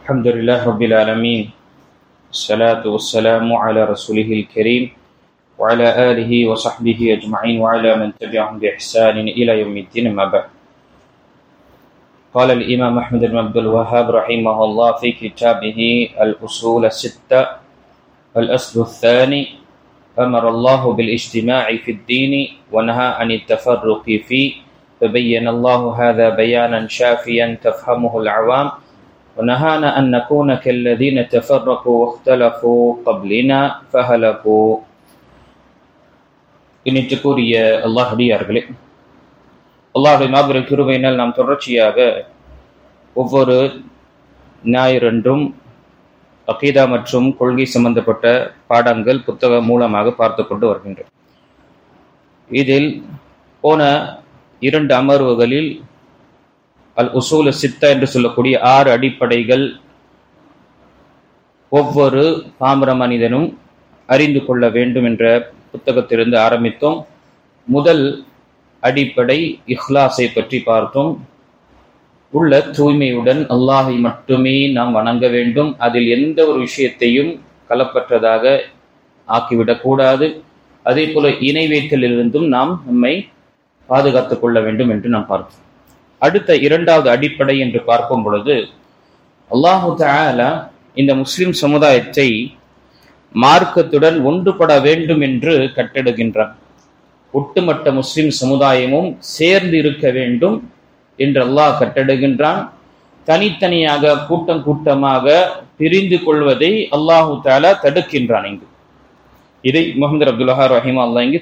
الحمد لله رب العالمين الصلاة والسلام على رسوله الكريم وعلى آله وصحبه أجمعين وعلى من تبعهم بإحسان إلى يوم الدين ما بعد. قال الإمام أحمد بن عبد الوهاب رحمه الله في كتابه الأصول الستة الأصل الثاني: أمر الله بالاجتماع في الدين ونهى عن التفرق فيه، فبين الله هذا بيانا شافيا تفهمه العوام، ونهانا أن نكون كالذين تفرقوا واختلفوا قبلنا فهلكوا. இனிட்டுக்குரிய அல்லாஹ்வியார்களே, அல்லாஹ்வுடைய மாபெரும் கிருபையினால் நாம் தொடர்ச்சியாக ஒவ்வொரு ஞாயிறன்றும் அகீதா மற்றும் கொள்கை சம்பந்தப்பட்ட பாடங்கள் புத்தகம் மூலமாக பார்த்து கொண்டு வருகின்றோம். இதில் போன 2 அமர்வுகளில் அல் உசூல் சித்தா என்று சொல்லக்கூடிய 6 அடிப்படைகள் ஒவ்வொரு பாமர மனிதனும் அறிந்து கொள்ள வேண்டும் என்ற புத்தகத்திலிருந்து ஆரம்பித்தோம். முதல் அடிப்படை இஹ்லாஸை பற்றி பார்த்தோம். உள்ள தூய்மையுடன் அல்லாஹை மட்டுமே நாம் வணங்க வேண்டும். அதில் எந்த ஒரு விஷயத்தையும் கலப்பற்றதாக ஆக்கிவிடக்கூடாது. அதே போல இணை வைத்தலிலிருந்தும் நாம் நம்மை பாதுகாத்துக் கொள்ள வேண்டும் என்று நாம் பார்த்தோம். அடுத்த 2வது அடிப்படை என்று பார்க்கும் பொழுது, அல்லாஹு தஆலா இந்த முஸ்லிம் சமுதாயத்தை மார்க்கத்துடன் ஒன்றுபட வேண்டும் என்று கட்டளையிடுகின்றான். ஒட்டுமொத்த முஸ்லிம் சமுதாயமும் சேர்ந்து இருக்க வேண்டும் என்று அல்லாஹ் கட்டளையிடுகின்றான். தனித்தனியாக கூட்டம் கூட்டமாக பிரிந்து கொள்வதை அல்லாஹு தஆலா தடுக்கின்றான். இதை முஹம்மது அப்துல் வஹாப் ரஹிமஹுல்லாஹ் இங்கு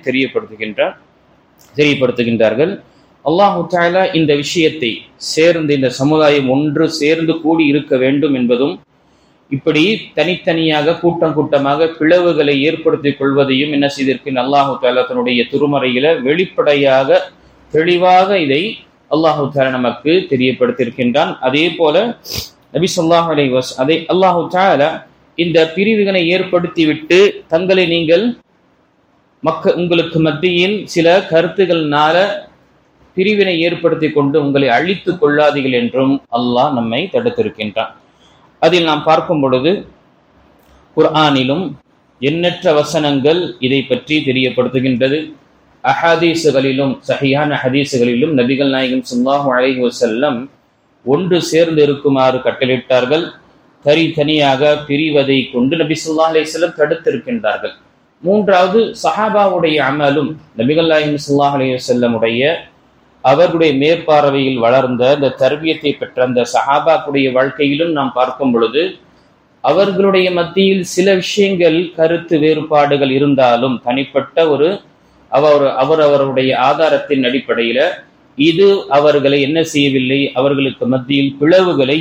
தெரியப்படுத்துகின்றார்கள். அல்லாஹு தஆலா இந்த விஷயத்தை சேர்ந்து இந்த சமுதாயம் ஒன்று சேர்ந்து கூடி இருக்க வேண்டும் என்பதும், இப்படி தனித்தனியாக கூட்டம் கூட்டமாக பிளவுகளை ஏற்படுத்திக் கொள்வதையும் என்ன செய்திருக்கின்ற அல்லாஹு தஆலா தன்னுடைய திருமறையில வெளிப்படையாக தெளிவாக இதை அல்லாஹு தஆலா நமக்கு தெரியப்படுத்தியிருக்கின்றான். அதே போல நபி ஸல்லல்லாஹு அலைஹி வஸல்லம் அதை அல்லாஹு தஆலா இந்த பிரிவுகளை ஏற்படுத்திவிட்டு தங்களை நீங்கள் உங்களுக்கு மத்தியில் சில கருத்துகள்னால பிரிவினை ஏற்படுத்தி கொண்டு உங்களை அழித்துக் கொள்ளாதீர்கள் என்றும் அல்லாஹ் நம்மை தடுத்திருக்கின்றான். அதில் நாம் பார்க்கும் பொழுது குர்ஆனிலும் எண்ணற்ற வசனங்கள் இதை பற்றி தெரியப்படுத்துகின்றது. அஹாதீசுகளிலும் சஹீஹான ஹதீசுகளிலும் நபிகள் நாயகம் ஸல்லல்லாஹு அலைஹி வஸல்லம் ஒன்று சேர்ந்து இருக்குமாறு கட்டளையிட்டார்கள். தனியாக பிரிவதை கொண்டு நபி ஸல்லல்லாஹு அலைஹி வஸல்லம் தடுத்திருக்கின்றார்கள். 3வது சஹாபாவுடைய அமலும் நபிகள் நாயகம் ஸல்லல்லாஹு அலைஹி வஸல்லமுடைய அவர்களுடைய மேற்பார்வையில் வளர்ந்த இந்த தர்பியத்தை பெற்ற அந்த சஹாபாக்குடைய வாழ்க்கையிலும் நாம் பார்க்கும் பொழுது அவர்களுடைய மத்தியில் சில விஷயங்கள் கருத்து வேறுபாடுகள் இருந்தாலும் தனிப்பட்ட ஒரு அவரவருடைய ஆதாரத்தின் அடிப்படையில இது அவர்களை என்ன செய்யவில்லை, அவர்களுக்கு மத்தியில் பிளவுகளை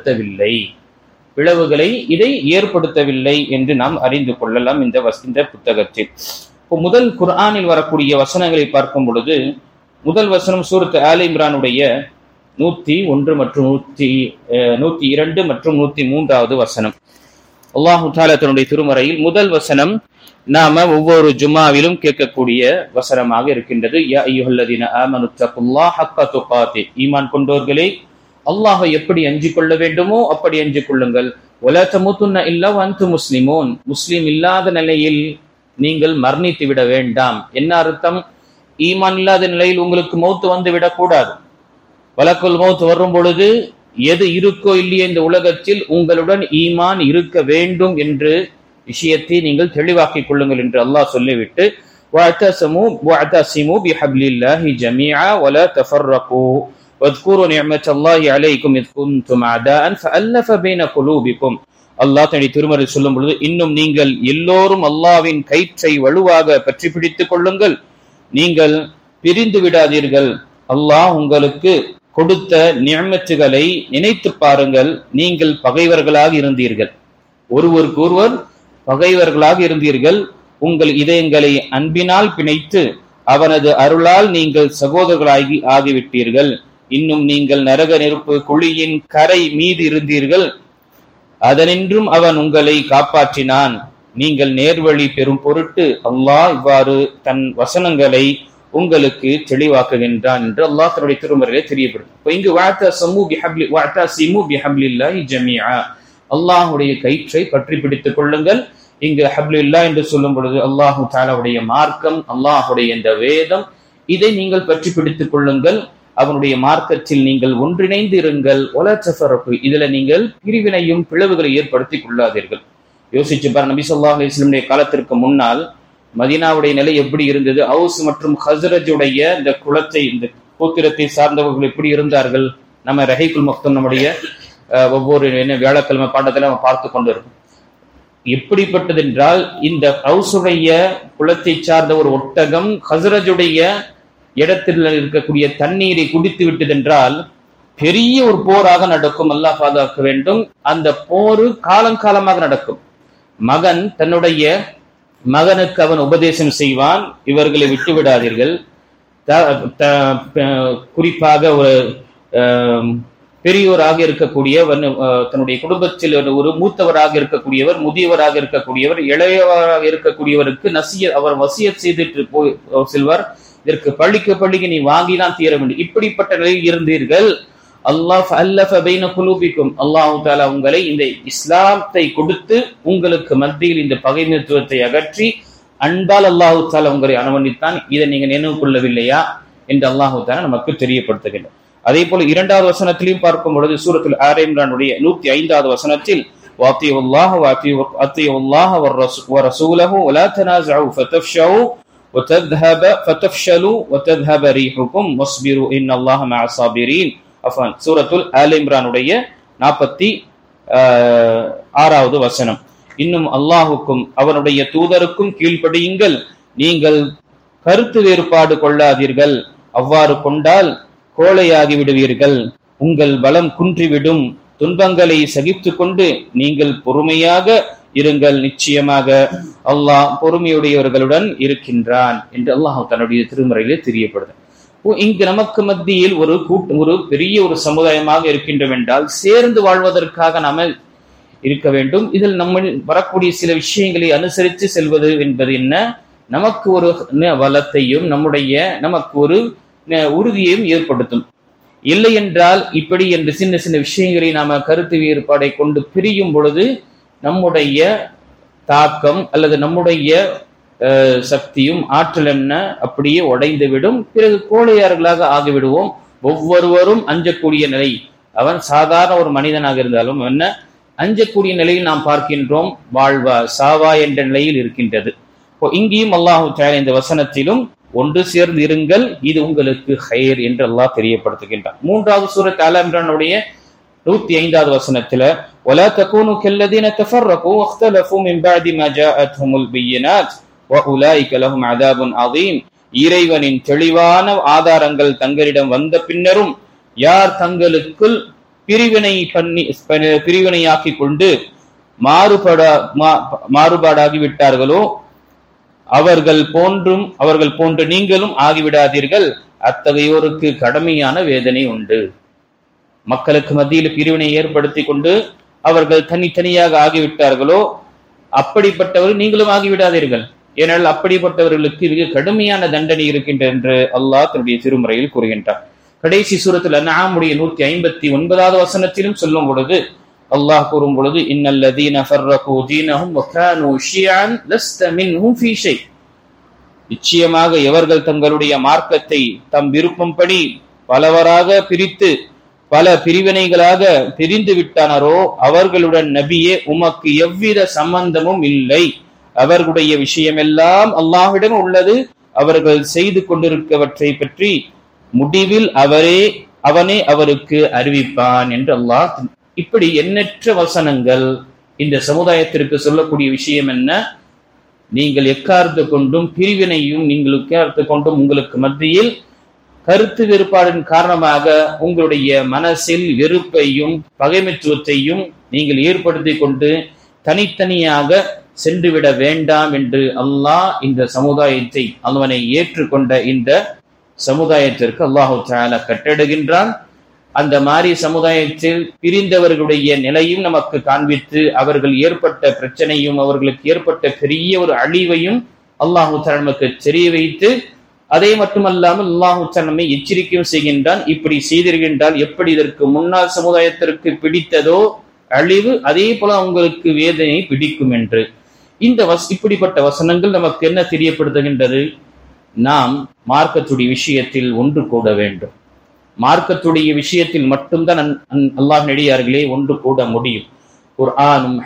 ஏற்படுத்தவில்லை என்று நாம் அறிந்து கொள்ளலாம் இந்த புத்தகத்தில். இப்போ முதல் குர்ஆனில் வரக்கூடிய வசனங்களை பார்க்கும் பொழுது, முதல் வசனம் சூரத் ஆல் இம்ரானுடைய 101 மற்றும் 102 மற்றும் 103வது வசனம். அல்லாஹு தஆலா தன்னுடைய திருமறையில் முதல் வசனம் நாம ஒவ்வொரு ஜும்மாவிலும் கேட்கக்கூடிய வசனமாக இருக்கின்றது. யா அய்யுஹல்லதீன ஆமனு தக்குல்லாஹ ஹக்க துகாத்தி, ஈமான் கொண்டோர்களே அல்லாஹை எப்படி அஞ்சிக் கொள்ள வேண்டுமோ அப்படி அஞ்சிக் கொள்ளுங்கள். வலா தமூதுன்ன இல்லா வஅன்தும் முஸ்லிமூன், முஸ்லிம் இல்லாத நிலையில் நீங்கள் மரணித்து விட வேண்டாம். என்ன அர்த்தம்? ஈமான் இல்லாத நிலையில் உங்களுக்கு மௌத்து வந்து விடக்கூடாது. வலக்குல் மௌத் வரும் பொழுது எது இருக்கோ இல்லையோ இந்த உலகத்தில் உங்களுடன் ஈமான் இருக்க வேண்டும் என்று விஷயத்தை நீங்கள் தெளிவாக்கிக் கொள்ளுங்கள் என்று அல்லாஹ் சொல்லிவிட்டு வஅதஸிமு பிஹப்லில்லாஹி ஜமீஆ வலா தஃபர்ரகு வذ்குரு நிஅமத்தல்லாஹி அலைக்கும் இத் குன்தும் அதாஅன் ஃபஅல்லஃப பைன குலூபிக்கும். அல்லாஹ் தன்னுடைய திருமறையில் சொல்லும் பொழுது, இன்னும் நீங்கள் எல்லோரும் அல்லாஹ்வின் கயிற்றை வலுவாக பற்றி பிடித்துக் கொள்ளுங்கள், நீங்கள் பிரிந்து விடாதீர்கள். அல்லாஹ் உங்களுக்கு கொடுத்த நிஅமத்துகளை நினைத்து பாருங்கள். நீங்கள் பகைவர்களாக இருந்தீர்கள், ஒருவருக்கு ஒருவர் பகைவர்களாக இருந்தீர்கள். உங்கள் இதயங்களை அன்பினால் பிணைத்து அவனது அருளால் நீங்கள் சகோதரர்களாகி ஆகிவிட்டீர்கள். இன்னும் நீங்கள் நரக நெருப்பு குழியின் கரை மீது இருந்தீர்கள், அதனின்றும் அவன் உங்களை காப்பாற்றினான். நீங்கள் நேர்வழி பெறும் பொருட்டு அல்லாஹ் இவ்வாறு தன் வசனங்களை உங்களுக்கு தெளிவாக்குகின்றான் என்று அல்லாஹ் தன்னுடைய திருமறையிலே தெரியப்படுத்தும். இப்போ இங்கு வஅதஸிமு பிஹப்லில்லாஹி ஜமீஆ, அல்லாஹுடைய கயிற்றை பற்றி பிடித்துக் கொள்ளுங்கள். இங்கு ஹப்லுல்லா என்று சொல்லும் பொழுது அல்லாஹு தஆலாவுடைய மார்க்கம், அல்லாஹுடைய இந்த வேதம், இதை நீங்கள் பற்றி பிடித்துக் கொள்ளுங்கள். அவனுடைய மார்க்கத்தில் நீங்கள் ஒன்றிணைந்து இருங்கள். வலா தஃபரகு, இதுல நீங்கள் பிரிவினையும் பிளவுகளை ஏற்படுத்திக் கொள்ளாதீர்கள். யோசிச்சு பாருங்க, நபி ஸல்லல்லாஹு அலைஹி வஸல்லம் காலத்திற்கு முன்னால் மதீனாவுடைய நிலை எப்படி இருந்தது? அவுஸ் மற்றும் ஹஸ்ரஜுடைய இந்த குலத்தை, இந்த கோத்திரத்தை சார்ந்தவர்கள் எப்படி இருந்தார்கள்? நம்ம ரஹீகுல் மக்தூம் நம்முடைய ஒவ்வொரு வியாழக்கிழமை பாடத்துல நம்ம பார்த்து கொண்டு இருக்கோம். எப்படிப்பட்டது என்றால், இந்த அவுசுடைய குலத்தை சார்ந்த ஒரு ஒட்டகம் ஹஸ்ரஜுடைய இடத்தில் இருக்கக்கூடிய தண்ணீரை குடித்து விட்டதென்றால் பெரிய ஒரு போராக நடக்கும். அல்லாஹ் பாதுகாக்க வேண்டும். அந்த போரு காலங்காலமாக நடக்கும். மகன் தன்னுடைய மகனுக்கு அவன் உபதேசம் செய்வான், இவர்களை விட்டு விடாதீர்கள். குறிப்பாக ஒரு பெரியோராக இருக்கக்கூடியவர், தன்னுடைய குடும்பத்தில் ஒரு மூத்தவராக இருக்கக்கூடியவர், முதியவராக இருக்கக்கூடியவர், இளையவராக இருக்கக்கூடியவருக்கு அவர் வசியத் செய்துட்டு செல்வார், இதற்கு பள்ளிக்கு நீ வாங்கிதான் தீர வேண்டும். இப்படிப்பட்ட நிலையில் இருந்தீர்கள். அல்லாஹ் அல்லஃப பைன குலூபிக்கும், அல்லாஹு தஆலா உங்களை இந்த இஸ்லாத்தை கொடுத்து உங்களுக்கு மத்தியில் இந்த பகைமைத்துவத்தை அகற்றி அன்பால் அல்லாஹு தஆலா உங்களை அனுமதித்தான். இதை நீங்க நினைவு கொள்ளவில்லையா என்று அல்லாஹு தஆலா நமக்கு தெரியப்படுத்துகின்றார். அதே போல 2வது வசனத்திலையும் பார்க்கும் பொழுது சூரத்துல் ஆல இம்ரானுடைய 105வது வசனத்தில் வாத்தியுல்லாஹ வாத்தியுல்லாஹ வர்ரசூலஹு வலா தனாஸஉ ஃபதஃப்ஷலு வதذهب ரீஹுக்கும் வஸ்பிரு இன்னல்லாஹ மஅஸ் ஸாபிரீன். சூரத்துல் ஆல இம்ரானுடைய 46வது வசனம். இன்னும் அல்லாஹுக்கும் அவனுடைய தூதருக்கும் கீழ்ப்படியுங்கள், நீங்கள் கருத்து வேறுபாடு கொள்ளாதீர்கள். அவ்வாறு கொண்டால் கோழையாகி விடுவீர்கள், உங்கள் பலம் குன்றிவிடும். துன்பங்களை சகித்து கொண்டு நீங்கள் பொறுமையாக இருங்கள், நிச்சயமாக அல்லாஹ் பொறுமையுடையவர்களுடன் இருக்கின்றான் என்று அல்லாஹ் தன்னுடைய திருமறையிலே தெரியப்படுது. இங்கு நமக்கு மத்தியில் ஒரு பெரிய ஒரு சமுதாயமாக இருக்கின்றோம் என்றால் சேர்ந்து வாழ்வதற்காக நாம இருக்க வேண்டும். இதில் நம்ம வரக்கூடிய சில விஷயங்களை அனுசரித்து செல்வது என்பது என்ன? நமக்கு ஒரு வளத்தையும் நமக்கு ஒரு உறுதியையும் ஏற்படுத்தும். இல்லை என்றால் இப்படி என்று சின்ன சின்ன விஷயங்களை நாம கருத்து வேறுபாடை கொண்டு பிரியும் பொழுது நம்முடைய தாக்கம் அல்லது நம்முடைய சக்தியும் ஆற்றல் என்ன அப்படியே உடைந்து விடும். பிறகு கோழையார்களாக ஆகிவிடுவோம். ஒவ்வொருவரும் அஞ்சக்கூடிய நிலை, அவன் சாதாரண ஒரு மனிதனாக இருந்தாலும் என்ன அஞ்சக்கூடிய நிலையில் நாம் பார்க்கின்றோம். வாழ்வா சாவா என்ற நிலையில் இருக்கின்றது. இங்கேயும் அல்லாஹு தஆலா இந்த வசனத்திலும் ஒன்று சேர்ந்து இருங்கள், இது உங்களுக்கு ஹைர் என்று அல்லாஹ் தெரியப்படுத்துகின்றான். 3வது சூரத் ஆல இம்ரானுடைய 105வது வசனத்துல ولا تكونوا كالذين تفرقوا واختلفوا من بعد ما جاءتهم البينات واولئك لهم عذاب عظيم. இறைவனின் தெளிவான ஆதாரங்கள் தங்களிடம் வந்த பின்னரும் யார் தங்களுக்குள் பிரிவினையாக்கி கொண்டு மாறுபாடாகி விட்டார்களோ அவர்கள் போன்று நீங்களும் ஆகிவிடாதீர்கள், அத்தகையோருக்கு கடுமையான வேதனை உண்டு. மக்களுக்கு மத்தியில் பிரிவினை ஏற்படுத்தி கொண்டு அவர்கள் தனித்தனியாக ஆகிவிட்டார்களோ அப்படிப்பட்டவர்கள் நீங்களும் ஆகிவிடாதீர்கள், ஏனால் அப்படிப்பட்டவர்களுக்கு மிக கடுமையான தண்டனை இருக்கின்ற என்று அல்லாஹ் தன்னுடைய திருமறையில் கூறுகின்றார். கடைசி சூரத்துல் அன்ஆமுடைய 159வது வசனத்திலும் சொல்லும் பொழுது அல்லாஹ் கூறும் பொழுது இன்னல்லதீன ஃபர்ரகு தீனஹும் வகானூ ஷியஅன் லஸ்த மின்ஹும் ஃபீ ஷை. நிச்சயமாக எவர்கள் தங்களுடைய மார்க்கத்தை தம் விருப்பம்படி பலவராக பிரித்து பல பிரிவினைகளாக பிரிந்து விட்டனரோ அவர்களுடன் நபியே உமக்கு எவ்வித சம்பந்தமும் இல்லை. அவர்களுடைய விஷயமெல்லாம் அல்லாஹ்விடம் உள்ளது. அவர்கள் செய்து கொண்டிருக்கவற்றை பற்றி முடிவில் அவனே அவருக்கு அறிவிப்பான் என்று அல்லாஹ். இப்படி எண்ணற்ற வசனங்கள் இந்த சமுதாயத்திற்கு சொல்லக்கூடிய விஷயம் என்ன? நீங்கள் எக்கார்த்து கொண்டும் பிரிவினையும் நீங்கள் எக்கார்த்து கொண்டும் உங்களுக்கு மத்தியில் கருத்து வேறுபாடின் காரணமாக உங்களுடைய மனசில் வெறுப்பையும் பகைமைத்துவத்தையும் நீங்கள் ஏற்படுத்தி கொண்டு தனித்தனியாக சென்றுவிட வேண்டாம் என்று அல்லாஹ் இந்த சமுதாயத்தை அவனை ஏற்றுக்கொண்ட இந்த சமுதாயத்திற்கு அல்லாஹு தஆலா கட்டளையிடுகின்றான். அந்த மாதிரி சமுதாயத்தில் பிரிந்தவர்களுடைய நிலையும் நமக்கு காண்பித்து அவர்கள் ஏற்பட்ட பிரச்சனையும் அவர்களுக்கு ஏற்பட்ட பெரிய ஒரு அழிவையும் அல்லாஹு தஆலா நமக்கு தெரிய வைத்து அதே மட்டுமல்லாமல் அல்லாஹு தஆலா நம்மை எச்சரிக்கையும் செய்கின்றான். இப்படி செய்திருக்கின்றால் எப்படி இதற்கு முன்னால் சமுதாயத்திற்கு பிடித்ததோ அழிவு, அதே போல அவங்களுக்கு வேதனை பிடிக்கும் என்று. இந்த இப்படிப்பட்ட வசனங்கள் நமக்கு என்ன தெரியப்படுத்துகின்றது? நாம் மார்க்கத்துடைய விஷயத்தில் ஒன்று கூட வேண்டும். மார்க்கத்துடைய விஷயத்தில் மட்டும்தான் அல்லாஹ் நடிகார்களே ஒன்று கூட முடியும். குர்ஆனும்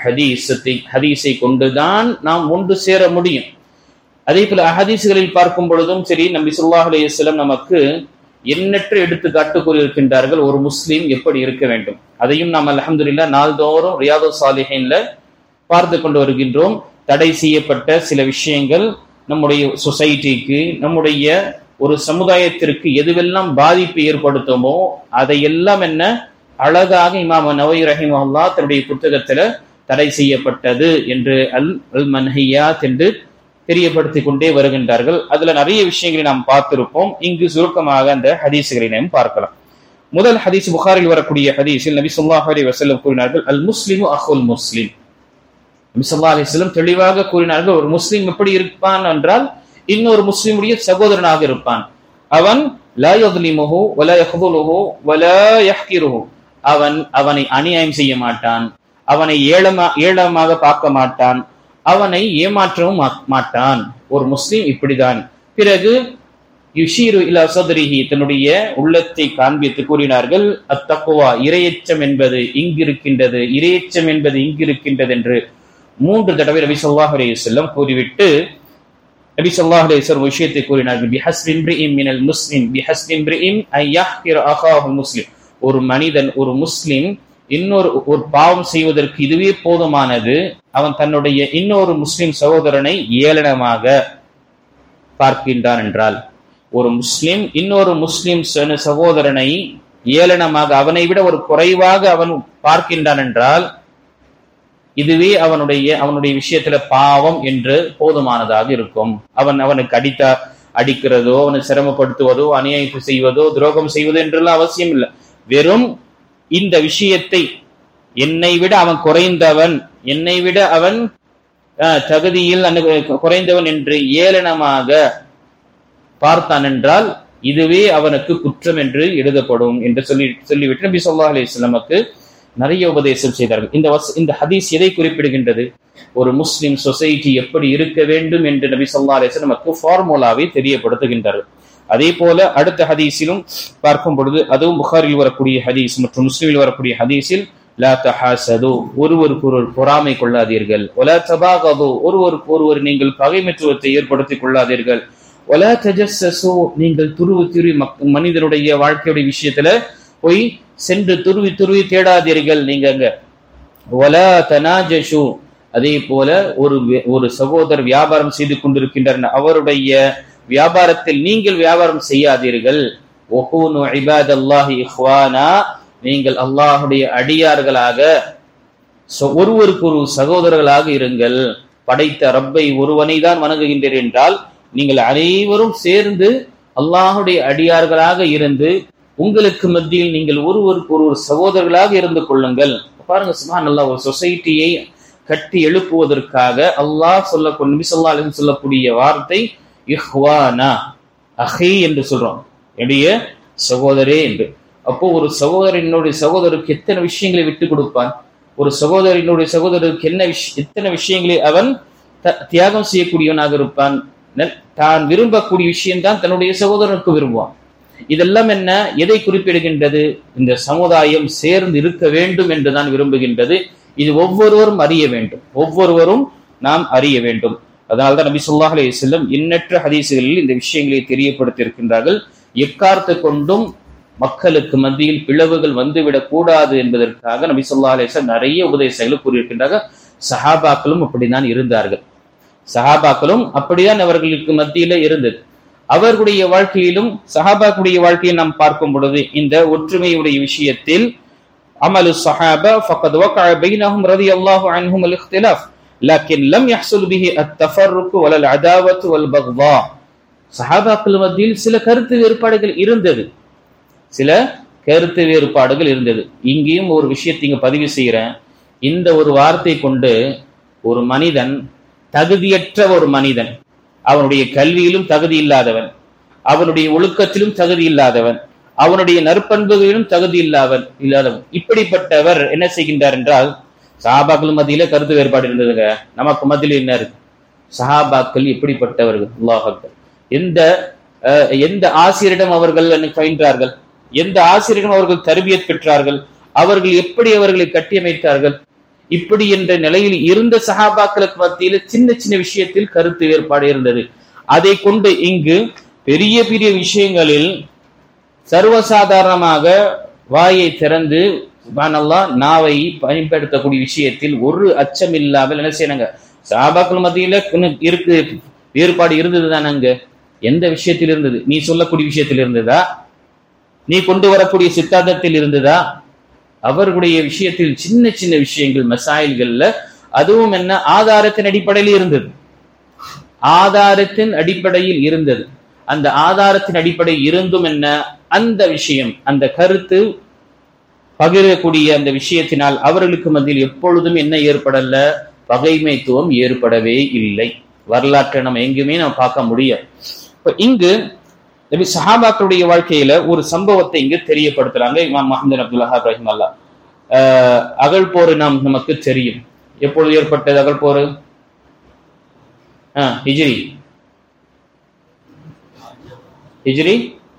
ஹதீஸை கொண்டுதான் நாம் ஒன்று சேர முடியும். அதே போல ஹதீஸ்களில் பார்க்கும் பொழுதும் சரி, நபி ஸல்லல்லாஹு அலைஹி வஸல்லம் நமக்கு எண்ணற்ற எடுத்துக்காட்டு கூறியிருக்கின்றார்கள் ஒரு முஸ்லீம் எப்படி இருக்க வேண்டும். அதையும் நாம் அல்ஹம்துலில்லாஹ் நாள்தோறும் ரியாதுஸ் ஸாலிஹீன்ல பார்த்து கொண்டு வருகின்றோம். தடை செய்யப்பட்ட சில விஷயங்கள் நம்முடைய சொசைட்டிக்கு, நம்முடைய ஒரு சமுதாயத்திற்கு எதுவெல்லாம் பாதிப்பு ஏற்படுத்துமோ அதையெல்லாம் என்ன அழகாக இமாம் நவவி ரஹிமஹுல்லாஹ் தன்னுடைய புத்தகத்துல தடை செய்யப்பட்டது என்று அல் மன்ஹியாத் என்று தெரியப்படுத்திக் கொண்டே வருகின்றார்கள். அதுல நிறைய விஷயங்களை நாம் பார்த்திருப்போம். இங்கு சுருக்கமாக அந்த ஹதீஸ்களை நாம் பார்க்கலாம். முதல் ஹதீஸ் புகாரில் வரக்கூடிய ஹதீஸில் நபி ஸல்லல்லாஹு அலைஹி வஸல்லம் கூறினார்கள், அல் முஸ்லிமு அஹுல் முஸ்லிம். நபி ஸல்லல்லாஹு அலைஹி வஸல்லம் தெளிவாக கூறினார்கள், ஒரு முஸ்லிம் எப்படி இருப்பான் என்றால் இன்னொரு முஸ்லிமுடைய சகோதரனாக இருப்பான். அவன் லா யظ்லிமுஹு வலா யஹ்துலுஹு வலா யஹ்கிருஹு. அவனை அநியாயம் செய்ய மாட்டான், அவனை ஏளமாக பார்க்க மாட்டான், அவனை ஏமாற்றவும் மாட்டான். ஒரு முஸ்லிம் இப்படிதான். பிறகு யுஷீரு இலா சத்ரிஹி, தன்னுடைய உள்ளத்தை காண்பித்து கூறினார்கள், அத்தக்வா, இறையச்சம் என்பது இங்கிருக்கின்றது, இறையச்சம் என்பது இங்கிருக்கின்றது என்று 3 தடவை நபி ஸல்லல்லாஹு அலைஹி வஸல்லம் கூறிவிட்டு நபி ஸல்லல்லாஹு அலைஹி வஸல்லம் விஷயத்தை கூறினார்கள், பிஹஸ்பி இம்ரிஇம் மினல் முஸ்லிம் பிஹஸ்பி இம்ரிஇம் ஐ யஹ்கிர அஹாஹு முஸ்லிம். ஒரு மனிதன், ஒரு முஸ்லிம் ஒரு பாவம் செய்வதற்கு இதுவே போதுமானது, அவன் தன்னுடைய இன்னொரு முஸ்லிம் சகோதரனை ஏளனமாக பார்க்கின்றான் என்றால், ஒரு முஸ்லிம் இன்னொரு முஸ்லிம் சகோதரனை ஏளனமாக, அவனை விட ஒரு குறைவாக அவன் பார்க்கின்றான் என்றால் இதுவே அவனுடைய விஷயத்துல பாவம் என்று போதுமானதாக இருக்கும். அவனுக்கு அடிக்கிறதோ, அவனை சிரமப்படுத்துவதோ, அநியாயம் செய்வதோ, துரோகம் செய்வதோ என்றெல்லாம் அவசியம் இல்லை. வெறும் இந்த விஷயத்தை என்னை விட அவன் குறைந்தவன், என்னை விட அவன் தகுதியில் குறைந்தவன் என்று ஏளனமாக பார்த்தான் என்றால் இதுவே அவனுக்கு குற்றம் என்று எழுதப்படும் என்று சொல்லிவிட்டு நபி ஸல்லல்லாஹு அலைஹி வஸல்லமுக்கு நிறைய உபதேசம் செய்தார்கள். இந்த ஹதீஸ் எதை குறிப்பிடுகின்றது? ஒரு முஸ்லிம் சொசைட்டி எப்படி இருக்க வேண்டும் என்று நபி ஸல்லல்லாஹு அலைஹி வஸல்லம் நமக்கு ஃபார்முலாவை தெரியப்படுத்துகின்றார்கள். அதே போல அடுத்த ஹதீஸிலும் பார்க்கும் பொழுது, அதுவும் புகாரில் வரக்கூடிய ஹதீஸ் மற்றும் முஸ்லிமில் வரக்கூடிய ஹதீஸில், லா தஹாசது, ஒருவருக்கு ஒருவர் பொறாமை கொள்ளாதீர்கள், வலா தபாகது, ஒருவருக்கு ஒருவர் நீங்கள் பகைமைத்துவத்தை ஏற்படுத்திக் கொள்ளாதீர்கள், வலா தஜஸ்ஸசு, நீங்கள் துருவி மனிதனுடைய வாழ்க்கையுடைய விஷயத்துல போய் சென்று துருவி தேடாதீர்கள். நீங்க வலா தனாஜஷு, அதே போல ஒரு சகோதரர் வியாபாரம் செய்து கொண்டிருக்கின்றனர், அவருடைய வியாபாரத்தில் நீங்கள் வியாபாரம் செய்யாதீர்கள். வகூனு இபாதல்லாஹி இஹ்வானா, நீங்கள் அல்லாஹ்வுடைய அடியார்களாக ஒருவருக்கு ஒரு சகோதரர்களாக இருங்கள். படைத்த ரப்பை ஒருவனை தான் வணங்குகின்றீர்கள் என்றால் நீங்கள் அனைவரும் சேர்ந்து அல்லாஹ்வுடைய அடியார்களாக இருந்து உங்களுக்கு மத்தியில் நீங்கள் ஒருவருக்கு ஒரு சகோதரர்களாக இருந்து கொள்ளுங்கள். பாருங்க சுப்ஹானல்லாஹ், ஒரு சொசைட்டியை கட்டி எழுப்புவதற்காக அல்லாஹ் நபி ஸல்லல்லாஹு அலைஹி வஸல்லம் சொல்லக்கூடிய வார்த்தை இஹ்வானா, அஹி என்று சொல்றோம், என்னுடைய சகோதரே என்று. அப்போ ஒரு சகோதரனுடைய சகோதரருக்கு எத்தனை விஷயங்களை விட்டு கொடுப்பான், ஒரு சகோதரனுடைய சகோதரருக்கு எத்தனை விஷயங்களை அவன் தியாகம் செய்யக்கூடியவனாக இருப்பான். தான் விரும்பக்கூடிய விஷயம்தான் தன்னுடைய சகோதரனுக்கு விரும்புவான். இதெல்லாம் என்ன, எதை குறிப்பிடுகின்றது? இந்த சமுதாயம் சேர்ந்து இருக்க வேண்டும் என்றுதான் விரும்புகின்றது. இது ஒவ்வொருவரும் அறிய வேண்டும், ஒவ்வொருவரும் நாம் அறிய வேண்டும். அதனால்தான் நபி ஸல்லல்லாஹு அலைஹி வஸல்லம் எண்ணற்ற ஹதீஸ்களில் இந்த விஷயங்களை தெரியப்படுத்தி இருக்கின்றார்கள். எக்காரணத்தை கொண்டும் மக்களுக்கு மத்தியில் பிளவுகள் வந்துவிடக் கூடாது என்பதற்காக நபி ஸல்லல்லாஹு அலைஹி வஸல்லம் நிறைய உபதேசங்களை கூறியிருக்கின்றார்கள். சஹாபாக்களும் அப்படிதான் இருந்தார்கள், சஹாபாக்களும் அப்படிதான் அவர்களுக்கு மத்தியில இருந்தது. அவர்களுடைய வாழ்க்கையிலும் சஹாபாக்களுடைய வாழ்க்கையை நாம் பார்க்கும் பொழுது இந்த ஒற்றுமையுடைய விஷயத்தில் அமலு ஸஹாபா ஃபகத் வகஅ பைனஹும் ரலியல்லாஹு அன்ஹும் அல்-இக்திலாஃப் லக்கின் லம் யஹ்சுல் பிஹி அத்-தஃபர்ருக் வல் அதாவத் வல் பக்தா. சஹாபாக்கள் மத்தியில் சில கருத்து வேறுபாடுகள் இருந்தது, சில கருத்து வேறுபாடுகள் இருந்தது. இங்கேயும் ஒரு விஷயத்தை இங்க பதிவு செய்கிறேன். இந்த ஒரு வார்த்தை கொண்டு ஒரு மனிதன், தகுதியற்ற ஒரு மனிதன், அவனுடைய கல்வியிலும் தகுதி இல்லாதவன், அவனுடைய ஒழுக்கத்திலும் தகுதி இல்லாதவன், அவனுடைய நற்பண்புகளிலும் தகுதி இல்லாதவன். இப்படிப்பட்டவர் என்ன செய்கின்றார் என்றால், சஹாபாக்கள் மத்தியில கருத்து வேறுபாடு இருந்ததுங்க. நமக்கு மத்தியில் என்ன இருக்கு? சஹாபாக்கள் எப்படிப்பட்டவர்கள்? அல்லாஹ் அக்பர். எந்த ஆசிரியரிடம் அவர்கள் பயின்றார்கள்? எந்த ஆசிரியரிடம் அவர்கள் தர்பியத் பெற்றார்கள்? அவர்கள் எப்படி அவர்களை கட்டியமைத்தார்கள்? இப்படி என்ற நிலையில் இருந்த சஹாபாக்களுக்கு மத்தியில சின்ன சின்ன விஷயத்தில் கருத்து வேறுபாடு இருந்தது. அதை கொண்டு இங்கு பெரிய பெரிய விஷயங்களில் சர்வசாதாரணமாக வாயை திறந்து சுப்ஹானல்லாஹ் நாவை பயன்படுத்தக்கூடிய விஷயத்தில் ஒரு அச்சம் இல்லாமல் என்ன செய்யணுங்க? சஹாபாக்கள் மத்தியில இருக்கு வேறுபாடு இருந்தது தானங்க. எந்த விஷயத்தில் இருந்தது? நீ சொல்லக்கூடிய விஷயத்தில் இருந்ததா? நீ கொண்டு வரக்கூடிய சித்தாந்தத்தில் இருந்ததா? அவர்களுடைய விஷயத்தில் சின்ன சின்ன விஷயங்கள் மசாயில்கள்ல, அதுவும் என்ன, ஆதாரத்தின் அடிப்படையில் இருந்தது. ஆதாரத்தின் அடிப்படையில் இருந்தது. அந்த ஆதாரத்தின் அடிப்படையில் இருந்தும் என்ன, அந்த விஷயம், அந்த கருத்து பகிரக்கூடிய அந்த விஷயத்தினால் அவர்களுக்கு மத்தியில் எப்பொழுதும் என்ன ஏற்படல? பகைமைத்துவம் ஏற்படவே இல்லை. வரலாற்றை நம்ம எங்குமே நம்ம பார்க்க முடியாது. இப்ப இங்கு நபி சஹாபாக்களுடைய வாழ்க்கையில ஒரு சம்பவத்தை இங்கு தெரியப்படுத்துறாங்க இமாம் முஹம்மது பின் அப்துல் வஹ்ஹாப் ரஹிமஹுல்லாஹ். அகழ் போர் நமக்கு தெரியும். எப்பொழுது ஏற்பட்டது அகழ் போர்? ஹிஜ்ரி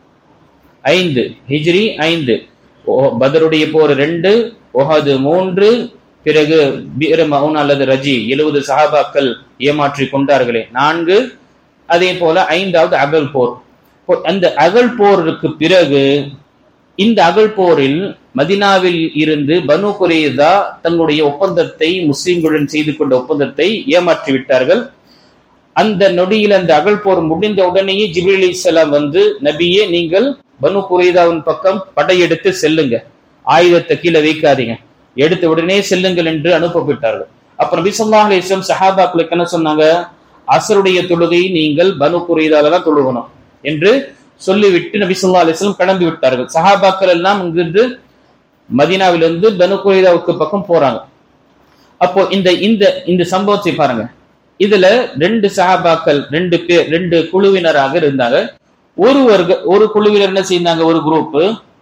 5. பத்ருடைய போர் 2, உஹது 3, பிறகு பீர் மவுன் அல்லது ரஜி 70 சஹாபாக்கள் ஏமாற்றி கொண்டார்களே 4, அதே போல 5வது அகழ் போர். அந்த அகழ் போருக்கு பிறகு இந்த அகழ் போரில் மதினாவில் இருந்து பனு குரைதா தங்களுடைய ஒப்பந்தத்தை, முஸ்லிம்களுடன் செய்து கொண்ட ஒப்பந்தத்தை ஏமாற்றி விட்டார்கள். அந்த நொடியில் அந்த அகழ் போர் முடிந்த உடனேயே ஜிப்ரீல் அலைஹிஸ்ஸலாம் வந்து, நபியே நீங்கள் பனு குரைதாவின் பக்கம் படையெடுத்து செல்லுங்க, ஆயுதத்தை கீழே வைக்காதீங்க, எடுத்து உடனே செல்லுங்கள் என்று அனுப்பப்பட்டார்கள். அப்ப நபி ஸல்லல்லாஹு அலைஹி வஸல்லம் சஹாபாக்களுக்கு என்ன சொன்னாங்க? அஸருடைய தொழுகை நீங்கள் பனு குரைதால தான் தொழுகணும் என்று சொல்லிவிட்டு நபி ஸல்லல்லாஹு அலைஹி வஸல்லம் கிளம்பி விட்டார்கள். சஹாபாக்கள் எல்லாம் இங்கிருந்து மதீனாவிலிருந்து பனு குரைதாவுக்கு பக்கம் போறாங்க. அப்போ இந்த சம்பவத்தை பாருங்க. இதுல 2 சஹாபாக்கள் 2 குழுவினராக இருந்தாங்க. ஒரு குழுவினர் என்ன செய்தாங்க? ஒரு குரூப்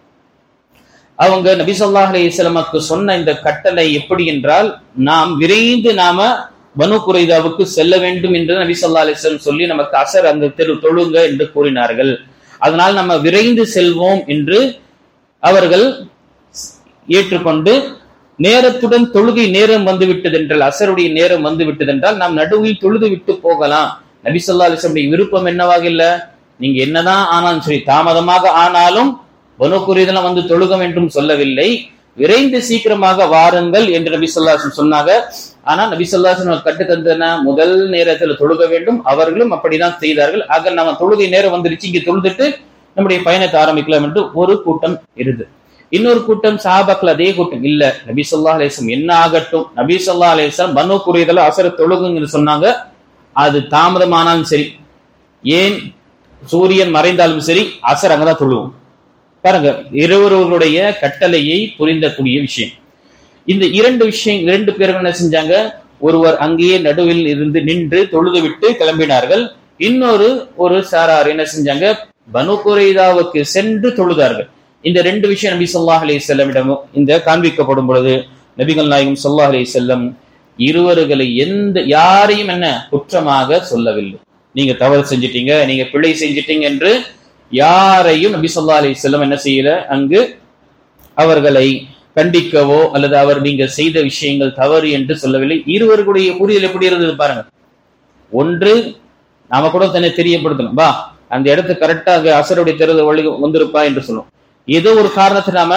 அவங்க நபி ஸல்லல்லாஹு அலைஹி வஸல்லமுக்கு சொன்ன இந்த கட்டளை எப்படி என்றால், நாம் விரைந்து பனு குரைதாவுக்கு செல்ல வேண்டும் என்று நபி ஸல்லல்லாஹு அலைஹி வஸல்லம் சொல்லி நமக்கு அசர் அந்த தொழுங்க என்று கூறினார்கள். அதனால் நம்ம விரைந்து செல்வோம் என்று அவர்கள் ஏற்றுக்கொண்டு, நேரத்துடன் தொழுகை நேரம் வந்துவிட்டது என்றால், அசருடைய நேரம் வந்துவிட்டது என்றால் நாம் நடுவில் தொழுது விட்டு போகலாம். நபி ஸல்லல்லாஹு அலைஹி வஸல்லம் விருப்பம் என்னவாக இல்ல, நீங்க என்னதான் ஆனாலும் சரி, தாமதமாக ஆனாலும் பனு குரைதா வந்து தொழுக வேண்டும் சொல்லவில்லை, விரைந்து சீக்கிரமாக வாருங்கள் என்று நபி ஸல்லல்லாஹு அலைஹி வஸல்லம் சொன்னாங்க. ஆனா நபி ஸல்லல்லாஹு அலைஹி வஸல்லம் கட்டுத்தந்தன முதல் நேரத்தில் தொழுக வேண்டும், அவர்களும் அப்படிதான் செய்தார்கள். ஆக நம்ம தொழுகை நேரம் வந்துருச்சு, இங்க தொழுதுட்டு நம்முடைய பயணத்தை ஆரம்பிக்கலாம் என்று ஒரு கூட்டம் இருந்து. இன்னொரு கூட்டம் சஹாபாக்கள் அதே கூட்டம் இல்ல, நபி ஸல்லல்லாஹு அலைஹி வஸல்லம் என்ன ஆகட்டும், நபி ஸல்லல்லாஹு அலைஹி வஸல்லம் பனு குரைதால அசர தொழுகுன்னு சொன்னாங்க, அது தாமதமானாலும் சரி, ஏன் சூரியன் மறைந்தாலும் சரி, அசர் அங்கதான் தொழுவோம். பாருங்க, இருவர்களுடைய கட்டளையை புரிந்தக்கூடிய விஷயம். இந்த 2 பேர்கள் என்ன செஞ்சாங்க? ஒருவர் அங்கேயே நடுவில் இருந்து நின்று தொழுது விட்டு கிளம்பினார்கள். ஒரு சாரார் என்ன செஞ்சாங்க? பனு குரைதாவுக்கு சென்று தொழுதார்கள். இந்த 2 விஷயம் நபி ஸல்லல்லாஹு அலைஹி வஸல்லம் இந்த காண்பிக்கப்படும் பொழுது நபிகள் நாயகம் ஸல்லல்லாஹு அலைஹி வஸல்லம் இருவர்களை யாரையும் என்ன குற்றமாக சொல்லவில்லை. நீங்க தவறு செஞ்சிட்டீங்க, நீங்க பிழை செஞ்சிட்டீங்க என்று யாரையும் நபி ஸல்லல்லாஹு அலைஹி வஸல்லம் என்ன செய்யல, அங்கு அவர்களை கண்டிக்கவோ அல்லது நீங்க செய்த விஷயங்கள் தவறு என்று சொல்லவில்லை. இருவர்களுடைய புரிதல் எப்படி இருந்தது பாருங்க. ஒன்று, நாம கூட தன்னை தெரியப்படுத்தணும், பா அந்த இடத்து கரெக்டா அசருடைய தெருவு வழி வந்திருப்பா என்று சொல்லும். ஏதோ ஒரு காரணத்தை நாம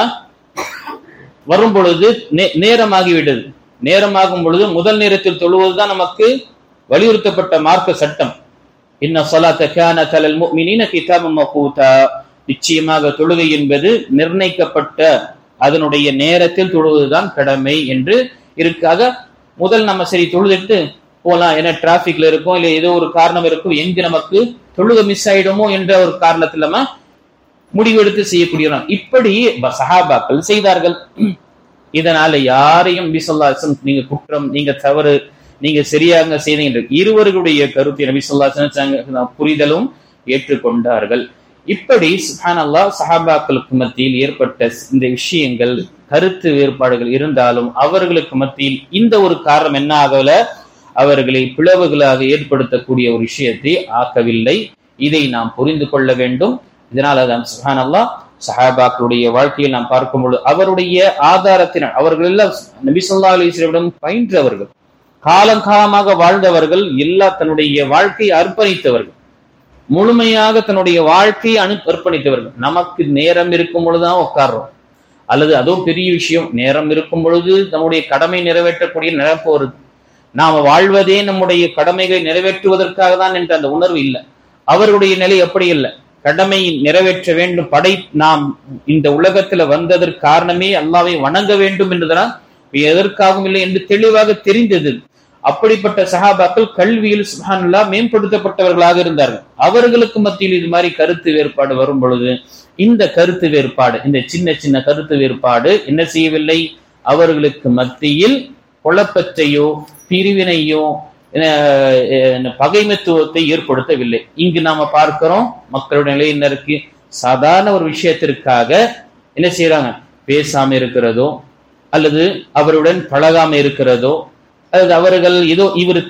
வரும் பொழுது நேரமாகிவிட்டது. நேரமாகும் பொழுது முதல் நேரத்தில் தொழுவதுதான் நமக்கு வலியுறுத்தப்பட்ட மார்க்க சட்டம். இன்ன ஸலாத்த கானத் அலல் முஃமினீன கிதாபம் மவ்கூதா, நிச்சயமாக தொழுகை என்பது நிர்ணயிக்கப்பட்ட அதனுடைய நேரத்தில் தொழுவதுதான் கடமை என்று இருக்காக. முதல் நம்ம சரி தொழுதுட்டு போலாம், ஏன்னா டிராபிக்ல இருக்கும், இல்ல ஏதோ ஒரு காரணம் இருக்கும், எங்க நமக்கு தொழுகை மிஸ் ஆயிடுமோ என்ற ஒரு காரணத்தில் நம்ம முடிவெடுத்து செய்யக்கூடிய இப்படி சஹாபாக்கள் செய்தார்கள். இதனால யாரையும் நபி ஸல்லல்லாஹு அலைஹி வஸல்லம் நீங்க குற்றம், நீங்க தவறு, நீங்க சரியாக செய்தீங்க இருவர்களுடைய கருத்தை நபி ஸல்லல்லாஹு அலைஹி வஸல்லம் புரிதலும் ஏற்றுக்கொண்டார்கள். இப்படி சுப்ஹானல்லாஹ் சஹாபாக்களுக்கு மத்தியில் ஏற்பட்ட இந்த விஷயங்கள், கருத்து வேறுபாடுகள் இருந்தாலும் அவர்களுக்கு மத்தியில் இந்த ஒரு காரணம் என்ன ஆகல, அவர்களை பிளவுகளாக ஏற்படுத்தக்கூடிய ஒரு விஷயத்தை ஆக்கவில்லை. இதை நாம் புரிந்து கொள்ள வேண்டும். இதனாலதான் சுப்ஹானல்லாஹ் சஹாபாக்களுடைய வாழ்க்கையில் நாம் பார்க்கும்போது அவருடைய ஆதாரத்தினால் அவர்கள் எல்லாம் நபி ஸல்லல்லாஹு அலைஹி வஸல்லம் பயின்றவர்கள், காலங்காலமாக வாழ்ந்தவர்கள், எல்லா தன்னுடைய வாழ்க்கையை அர்ப்பணித்தவர்கள், முழுமையாக தன்னுடைய வாழ்க்கையை அர்ப்பணித்தவர்கள். நமக்கு நேரம் இருக்கும் பொழுதுதான் உட்கார்றோம், அல்லது அதுவும் பெரிய விஷயம், நேரம் இருக்கும் பொழுது நம்முடைய கடமை நிறைவேற்றக்கூடிய நினைப்பு வருது. நாம வாழ்வதே நம்முடைய கடமைகளை நிறைவேற்றுவதற்காக தான் என்ற அந்த உணர்வு இல்லை. அவருடைய நிலை அப்படி இல்லை. கடமையை நிறைவேற்ற வேண்டும், நாம் இந்த உலகத்துல வந்ததற்கு காரணமே அல்லாஹ்வை வணங்க வேண்டும் என்றுதான், எதற்காகவும் இல்லை என்று தெளிவாக தெரிந்தது. அப்படிப்பட்ட சஹாபாக்கள் கல்வியில் சுப்ஹானல்லாஹ் மேம்படுத்தப்பட்டவர்களாக இருந்தார்கள். அவர்களுக்கு மத்தியில் இது மாதிரி கருத்து வேறுபாடு வரும் பொழுது இந்த கருத்து வேறுபாடு, இந்த சின்ன சின்ன கருத்து வேறுபாடு என்ன செய்யவில்லை, அவர்களுக்கு மத்தியில் குழப்பத்தையோ பிரிவினையோ பகைமைத்துவத்தை ஏற்படுத்தவில்லை. இங்கு நாம பார்க்கிறோம் மக்களுடைய நிலை என்ன இருக்கு, சாதாரண ஒரு விஷயத்திற்காக என்ன செய்யறாங்க, பேசாம இருக்கிறதோ அல்லது அவருடன் பழகாம இருக்கிறதோ, அல்லது அவர்கள் ஏதோ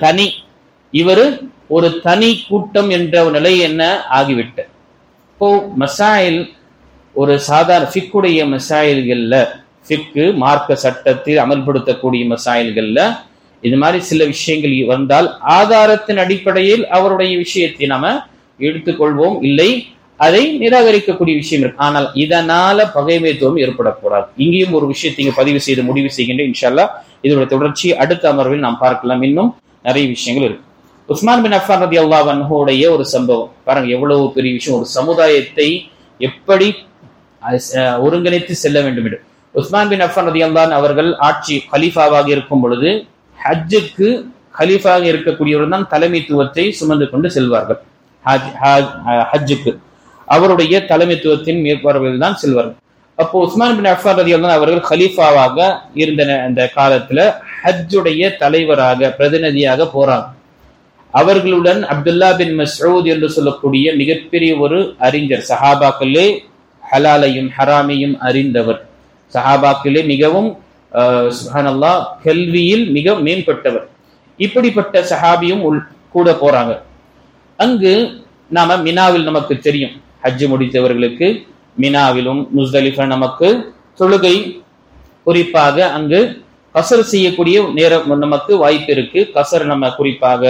இவர் ஒரு தனி கூட்டம் என்ற நிலை என்ன ஆகிவிட்ட. இப்போ மசாயில் ஒரு சாதாரண ஃபிக்குடைய மசாயில்கள்ல, ஃபிக்கு மார்க்க சட்டத்தில் அமல்படுத்தக்கூடிய மசாயில்கள்ல இது மாதிரி சில விஷயங்கள் வந்தால் ஆதாரத்தின் அடிப்படையில் அவருடைய விஷயத்தை நாம எடுத்துக்கொள்வோம், இல்லை அதை நிராகரிக்கக்கூடிய விஷயம் இருக்கு. ஆனால் இதனால பகைமைத்துவம் ஏற்படக்கூடாது. இங்கேயும் ஒரு விஷயத்தை இங்க பதிவு செய்து முடிவு செய்கின்ற இன்ஷா அல்லாஹ் இதோட தொடர்ச்சி அடுத்த அமர்வில் நாம் பார்க்கலாம். இன்னும் நிறைய விஷயங்கள் இருக்கு. உஸ்மான் பின் அஃபான் ரலியல்லாஹு அன்ஹுடைய ஒரு சம்பவம் பாருங்க, எவ்வளவு பெரிய விஷயம். ஒரு சமுதாயத்தை எப்படி ஒருங்கிணைத்து செல்ல வேண்டும் என்று உஸ்மான் பின் அஃபான் ரலியல்லாஹு அன்ஹு அவர்கள் ஆட்சி கலீஃபாவாக இருக்கும் பொழுது ஹஜ்ஜுக்கு கலீஃபாக இருக்கக்கூடியவர் தான் தலைமைத்துவத்தை சுமந்து கொண்டு செல்வார்கள். ஹஜ்ஜுக்கு அவருடைய தலைமைத்துவத்தின் மேற்பார்வையில் தான் செல்வார்கள். அப்போ உஸ்மான் பின் அஃபான் ரலியல்லாஹு அவர்கள் கலீஃபாவாக இருந்த அந்த காலத்துல ஹஜ்ஜுடைய தலைவராக பிரதிநிதியாக போறாங்க. அவர்களுடன் அப்துல்லா பின் மஸ்ஊத் என்று சொல்லக்கூடிய மிகப்பெரிய ஒரு அறிஞர், சஹாபாக்களே ஹலாலையும் ஹராமையும் அறிந்தவர், சஹாபாக்களே மிகவும் சுப்ஹானல்லாஹ் கல்வியில் மிக மேம்பட்டவர். இப்படிப்பட்ட சஹாபியும் கூட போறாங்க. அங்கு நாம மினாவில் நமக்கு தெரியும், ஹஜ் முடித்தவர்களுக்கு மினாவிலும் முஸ்தலிஃபா நமக்கு தொழுகை, குறிப்பாக அங்கு கசர் செய்யக்கூடிய நேரம் நமக்கு வாய்ப்பு இருக்கு. கசர் நம்ம குறிப்பாக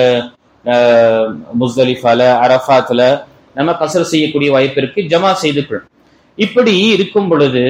முஸ்தலிஃபால அரஃபாத்ல நம்ம கசர் செய்யக்கூடிய வாய்ப்பு இருக்கு, ஜமா செய்துக்கிறோம். இப்படி இருக்கும் பொழுது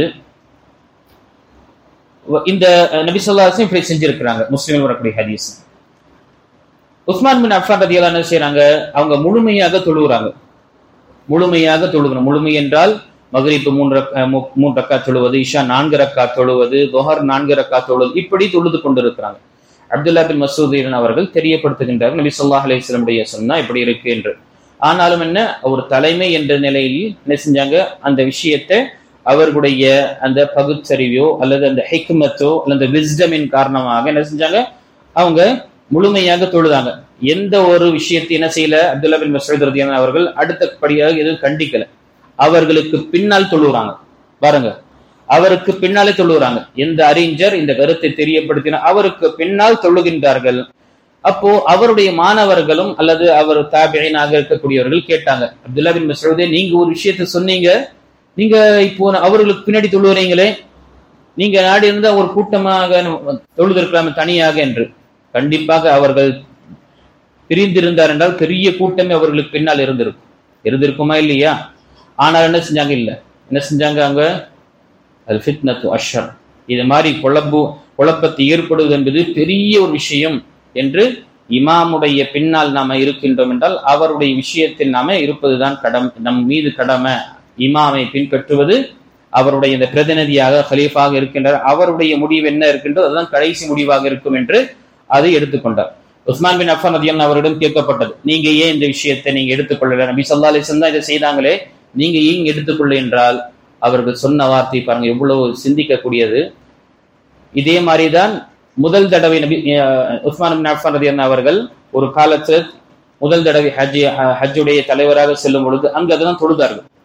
இந்த நபி ஸல்லல்லாஹு அலைஹி வஸல்லம் இப்படி செஞ்சிருக்கிறாங்க. முஸ்லிமில் வரக்கூடிய ஹதீஸ். உஸ்மான் பின் அஃபான் ரலியல்லாஹு அன்ஹு செய்றாங்க, அவங்க முழுமையாக தொழுகிறாங்க. முழுமையாக தொழுகணும். முழுமை என்றால் மக்ரிப் 3 ரக்காத் தொழுவது, இஷா 4 ரக்காத் தொழுவது, துஹர் 4 ரக்காத் தொழுவது, இப்படி தொழுது கொண்டிருக்கிறாங்க. அப்துல்லா பின் மஸ்ஊத் அவர்கள் தெரியப்படுத்துகின்றார்கள், நபி ஸல்லல்லாஹு அலைஹி வஸல்லம் உடைய சொன்னா இப்படி இருக்கு என்று. ஆனாலும் என்ன, ஒரு தலைமை என்ற நிலையில் என்ன செஞ்சாங்க, அந்த விஷயத்தை அவர்களுடைய அந்த பகுத்தறிவோ அல்லது அந்த ஹிக்மத்தோ அல்லது விஸ்டமின் காரணமாக என்ன செஞ்சாங்க, அவங்க முழுமையாக தொழுதாங்க. எந்த ஒரு விஷயத்தை என்ன செய்யல, அப்துல்லா பின் மஸ்ஊத் ரலியல்லாஹு அன்ஹு அவர்கள் அடுத்தபடியாக எதுவும் கண்டிக்கல. அவர்களுக்கு பின்னால் தொழுகிறாங்க பாருங்க, அவருக்கு பின்னாலே தொழுகிறாங்க. எந்த அறிஞர் இந்த கருத்தை தெரியப்படுத்தினார் அவருக்கு பின்னால் தொழுகின்றார்கள். அப்போ அவருடைய மாணவர்களும் அல்லது அவர் தாபிஈனாக இருக்கக்கூடியவர்கள் கேட்டாங்க, அப்துல்லா பின் மஸ்ஊதே, நீங்க ஒரு விஷயத்தை சொன்னீங்க, நீங்க இப்போ அவர்களுக்கு பின்னாடி தொழுகிறீங்களே, நீங்க நாடி இருந்தா ஒரு கூட்டமாக தொழுதிருக்கலாம் தனியாக என்று. கண்டிப்பாக அவர்கள் பிரிந்திருந்தார் என்றால் பெரிய கூட்டமே அவர்களுக்கு பின்னால் இருந்திருக்குமா இல்லையா? ஆனால் என்ன செஞ்சாங்க, இல்ல என்ன செஞ்சாங்க, அங்க அல் ஃபித்னத்து அஷ்ஷர், இது மாதிரி குழப்பத்தை ஏற்படுவது என்பது பெரிய ஒரு விஷயம் என்று இமாமுடைய பின்னால் நாம இருக்கின்றோம் என்றால் அவருடைய விஷயத்தில் நாம இருப்பதுதான் நம் மீது கடமை. இமாமை பின்பற்றுவது, அவருடைய இந்த பிரதிநிதியாக கலீஃபாக இருக்கின்றார், அவருடைய முடிவு என்ன இருக்கின்றோ அதுதான் கடைசி முடிவாக இருக்கும் என்று அதை எடுத்துக்கொண்டார். உஸ்மான் பின் அஃபான் ரலியல்லாஹு அவரிடம் கேட்கப்பட்டது, நீங்க ஏன் இந்த விஷயத்தை நீங்க எடுத்துக்கொள்ளல, நபி ஸல்லல்லாஹு அலைஹி வஸல்லம் இதை செய்தாங்களே, நீங்க ஏன் எடுத்துக்கொள்ள என்றால் அவர்கள் சொன்ன வார்த்தை பாருங்க எவ்வளவு சிந்திக்கக்கூடியது. இதே மாதிரிதான் முதல் தடவை நபி உஸ்மான் பின் அஃபான் ரலியல்லாஹு அவர்கள் ஒரு காலத்தில் முதல் தடவை ஹஜ்ஜுடைய தலைவராக செல்லும் பொழுது அங்கு அதெல்லாம் தொழுதார்கள்.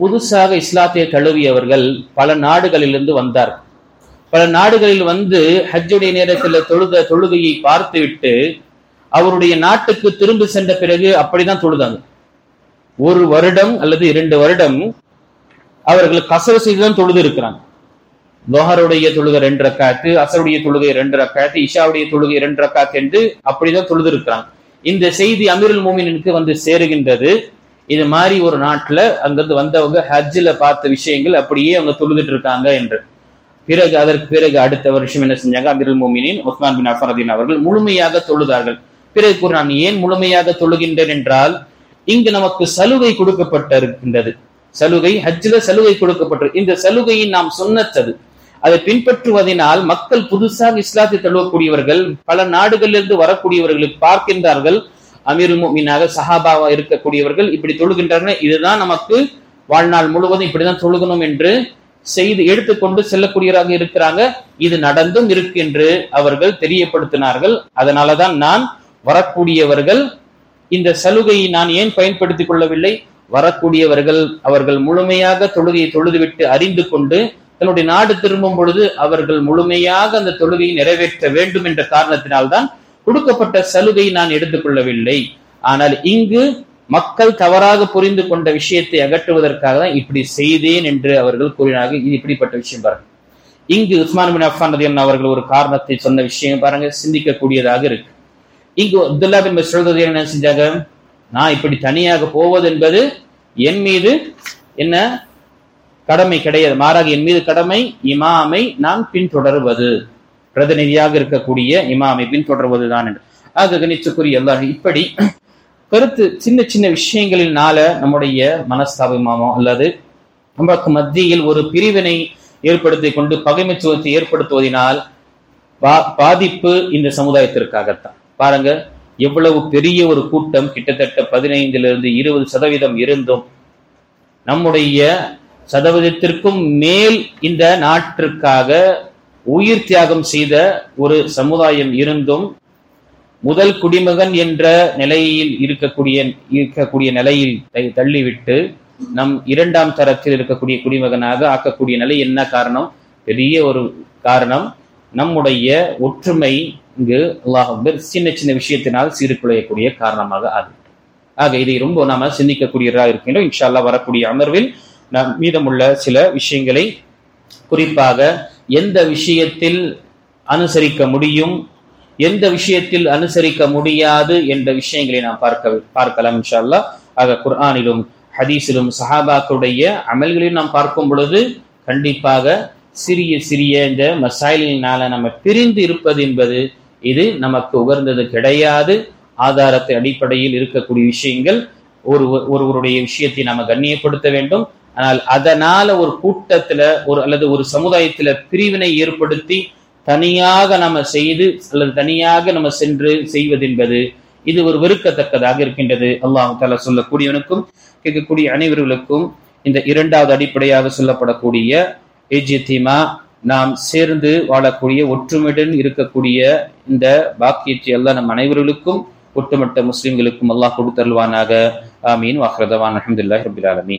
புதுசாக இஸ்லாத்தை தழுவியவர்கள் பல நாடுகளிலிருந்து வந்தார். பல நாடுகளில் வந்து ஹஜ்ஜுடைய நேரத்தில் தொழுகையை பார்த்துவிட்டு அவருடைய நாட்டுக்கு திரும்பி சென்ற பிறகு அப்படிதான் தொழுதாங்க. 1 வருடம் அல்லது 2 வருடம் அவர்கள் கசர செய்துதான் தொழுது இருக்கிறாங்க. லோஹருடைய தொழுகை 2 ரக்காத்து, அசருடைய தொழுகை 2 ரக்காத்து, இஷாவுடைய தொழுகை 2 ரக்காத்து என்று அப்படிதான் தொழுது இருக்கிறாங்க. இந்த செய்தி அமீருல் மோமினுக்கு வந்து சேருகின்றது. இது மாதிரி ஒரு நாட்டுல அங்கிருந்து வந்தவங்க ஹஜ்ஜில பார்த்த விஷயங்கள் அப்படியே அவங்க தொழுதுட்டு இருக்காங்க என்று. அதற்கு பிறகு அடுத்த வருஷம் என்ன செஞ்சாங்க? அமீருல் மோமினின் உஸ்மான் பின் அஃபான் ரலியல்லாஹு அவர்கள் முழுமையாக தொழுதார்கள். பிறகு நான் ஏன் முழுமையாக தொழுகின்றேன் என்றால், இங்கு நமக்கு சலுகை கொடுக்கப்பட்டிருக்கின்றது. சலுகை, ஹஜ்ஜில சலுகை கொடுக்கப்பட்டது. இந்த சலுகையை நாம் சுன்னத்தது, அதை பின்பற்றுவதனால் மக்கள் புதுசாக இஸ்லாத்தை தழுவக்கூடியவர்கள் பல நாடுகளிலிருந்து வரக்கூடியவர்களுக்கு பார்க்கின்றார்கள், அமீருல் முஃமினாக சஹாபாவா இருக்கக்கூடியவர்கள் இப்படி தொழுகின்றனர், இதுதான் நமக்கு வாழ்நாள் முழுவதும் இப்படிதான் தொழுகணும் என்று செய்து எடுத்துக்கொண்டு செல்லக்கூடியவராக இருக்கிறாங்க. இது நடந்தும் இருக்கு என்று அவர்கள் தெரியப்படுத்தினார்கள். அதனாலதான் நான் வரக்கூடியவர்கள் இந்த சலுகையை நான் ஏன் பயன்படுத்திக் கொள்ளவில்லை? வரக்கூடியவர்கள் அவர்கள் முழுமையாக தொழுகையை தொழுதுவிட்டு அறிந்து கொண்டு தன்னுடைய நாடு திரும்பும் பொழுது அவர்கள் முழுமையாக அந்த தொழுகையை நிறைவேற்ற வேண்டும் என்ற காரணத்தினால்தான் கொடுக்கப்பட்ட சலுகையை நான் எடுத்துக்கொள்ளவில்லை. ஆனால் இங்கு மக்கள் தவறாக புரிந்து கொண்ட விஷயத்தை அகற்றுவதற்காக தான் இப்படி செய்தேன் என்று அவர்கள் கூறினார்கள். இது இப்படிப்பட்ட விஷயம் பாருங்க. இங்கு உஸ்மான் பின் அஃபான் ரலியல்லாஹு அவர்கள் ஒரு காரணத்தை சொன்ன விஷயம் பாருங்க, சிந்திக்கக்கூடியதாக இருக்கு. இங்கு அப்துல்லா பின் மஸ்ஊத் ரலியல்லாஹு என்ன செஞ்சாங்க? நான் இப்படி தனியாக போவது என்பது என் மீது என்ன கடமை கிடையாது, மாறாக என் மீது கடமை இமாமை நான் பின்தொடர்வது, பிரதிநிதியாக இருக்கக்கூடிய இமாமை பின்தொடர்வதுதான் என்று. ஆக கணிச்சுக்குரிய எல்லாரும் இப்படி கருத்து சின்ன சின்ன விஷயங்களினால நம்முடைய மனஸ்தாபமாமோ அல்லது நமக்கு மத்தியில் ஒரு பிரிவினை ஏற்படுத்தி கொண்டு பகைமைத்துவத்தை ஏற்படுத்துவதனால் பாதிப்பு இந்த சமுதாயத்திற்காகத்தான். பாருங்க, எவ்வளவு பெரிய ஒரு கூட்டம், கிட்டத்தட்ட 15-20% இருந்தும் நம்முடைய சதவீதத்திற்கும் மேல் இந்த நாட்டிற்காக உயிர் தியாகம் செய்த ஒரு சமுதாயம் இருந்தும் முதல் குடிமகன் என்ற நிலையில் இருக்கக்கூடிய நிலையில் தள்ளிவிட்டு நம் 2ஆம் தரத்தில் இருக்கக்கூடிய குடிமகனாக ஆக்கக்கூடிய நிலை என்ன காரணம்? பெரிய ஒரு காரணம் நம்முடைய ஒற்றுமை இங்கு அல்லாஹ் அக்பர் சின்ன சின்ன விஷயத்தினால் சீர்குலையக்கூடிய காரணமாக ஆகும். ஆக இதை ரொம்ப நாம சிந்திக்கக்கூடியதாக இருக்கின்றோம். இன்ஷா அல்லாஹ் வரக்கூடிய அமர்வில் நாம் மீதமுள்ள சில விஷயங்களை, குறிப்பாக எந்த விஷயத்தில் அனுசரிக்க முடியும், எந்த விஷயத்தில் அனுசரிக்க முடியாது என்ற விஷயங்களை நாம் பார்க்கலாம் இன்ஷா அல்லாஹ். ஆக குர்ஆனிலும் ஹதீஸிலும் சஹாபாக்களுடைய அமல்களையும் நாம் பார்க்கும் பொழுது கண்டிப்பாக சிறிய சிறிய இந்த மசாயிலினால நம்ம பிரிந்து இருப்பது என்பது இது நமக்கு உகர்ந்தது கிடையாது. ஆதாரத்தை அடிப்படையில் இருக்கக்கூடிய விஷயங்கள், ஒருவருடைய விஷயத்தை நாம கண்ணியப்படுத்த வேண்டும். ஆனால் அதனால ஒரு கூட்டத்துல அல்லது ஒரு சமுதாயத்துல பிரிவினை ஏற்படுத்தி தனியாக நம்ம செய்து அல்லது தனியாக நம்ம சென்று செய்வது என்பது இது ஒரு வெறுக்கத்தக்கதாக இருக்கின்றது. அல்லாஹ் தஆலா சொல்லக்கூடியவனுக்கும் கேட்கக்கூடிய அனைவர்களுக்கும் இந்த 2வது அடிப்படையாக சொல்லப்படக்கூடிய இஜ்திமா, நாம் சேர்ந்து வாழக்கூடிய ஒற்றுமையுடன் இருக்கக்கூடிய இந்த பாக்கியத்தை அல்லாஹ் நம் அனைவர்களுக்கும் ஒட்டுமொத்த முஸ்லிம்களுக்கும் அல்லாஹ் கொடுத்தருள்வானாக. ஆமீன். வாஹிரு தஅவானா அல்ஹம்துலில்லாஹி ரப்பில் ஆலமீன்.